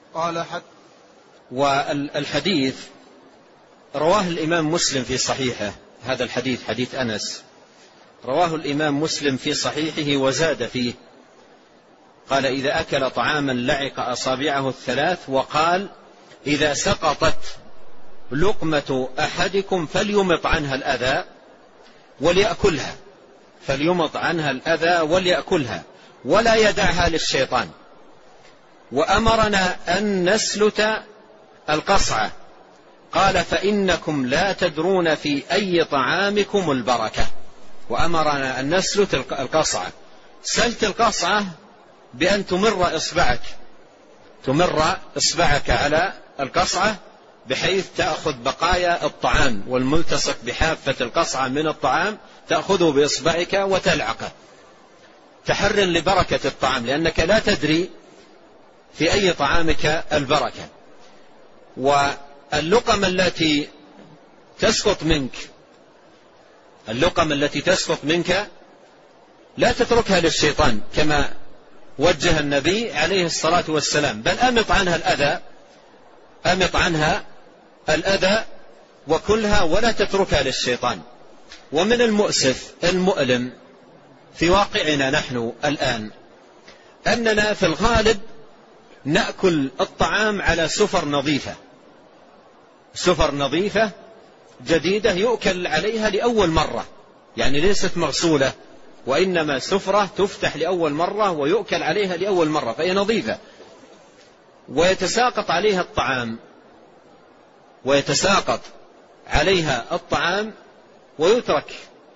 قال والحديث رواه الإمام مسلم في صحيحه، هذا الحديث حديث أنس رواه الإمام مسلم في صحيحه وزاد فيه، قال إذا أكل طعاما لعق أصابعه الثلاث، وقال إذا سقطت لقمة أحدكم فليمط عنها الأذى وليأكلها، فليمط عنها الأذى وليأكلها ولا يدعها للشيطان. وأمرنا أن نسلت القصعة، قال فإنكم لا تدرون في أي طعامكم البركة. وأمرنا أن نسلت القصعة، سلت القصعة بأن تمر إصبعك على القصعة بحيث تأخذ بقايا الطعام والملتصق بحافة القصعة من الطعام تأخذه بإصبعك وتلعقه تحر لبركة الطعام، لأنك لا تدري في أي طعامك البركة. واللقم التي تسقط منك لا تتركها للشيطان كما وجه النبي عليه الصلاة والسلام، بل أمط عنها الأذى وكلها ولا تتركها للشيطان. ومن المؤسف المؤلم في واقعنا نحن الآن أننا في الغالب نأكل الطعام على سفر نظيفة جديدة يؤكل عليها لأول مرة، يعني ليست مغسولة، وإنما سفرة تفتح لأول مرة ويؤكل عليها لأول مرة، فهي نظيفة، ويتساقط عليها الطعام ويترك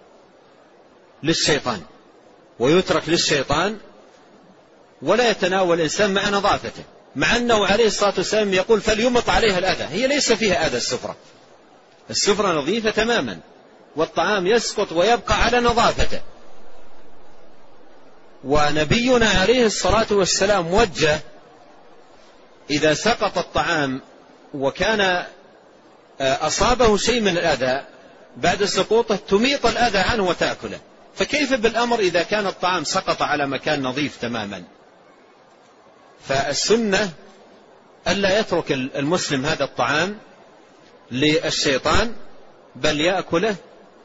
للشيطان ولا يتناول الإنسان مع نظافته، مع أنه عليه الصلاة والسلام يقول فليمط عليها الأذى. هي ليس فيها أذى، السفرة نظيفة تماما، والطعام يسقط ويبقى على نظافته. ونبينا عليه الصلاة والسلام وجه إذا سقط الطعام وكان أصابه شيء من الأذى بعد سقوطه تميط الأذى عنه وتأكله، فكيف بالأمر إذا كان الطعام سقط على مكان نظيف تماما؟ فالسنة ألا يترك المسلم هذا الطعام للشيطان، بل يأكله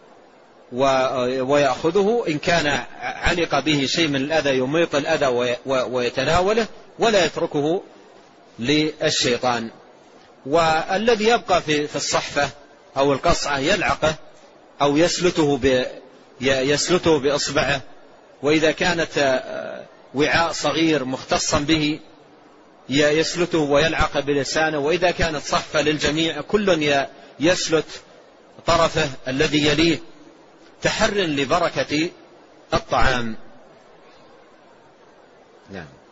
ويأخذه، إن كان علق به شيء من الأذى يميط الأذى ويتناوله، ولا يتركه للشيطان. والذي يبقى في الصحفة أو القصعة يلعقه أو يسلته بإصبعه، وإذا كانت وعاء صغير مختصا به يسلته ويلعق بلسانه، وإذا كانت صحفة للجميع كل يسلت طرفه الذي يليه تحر لبركة الطعام. نعم.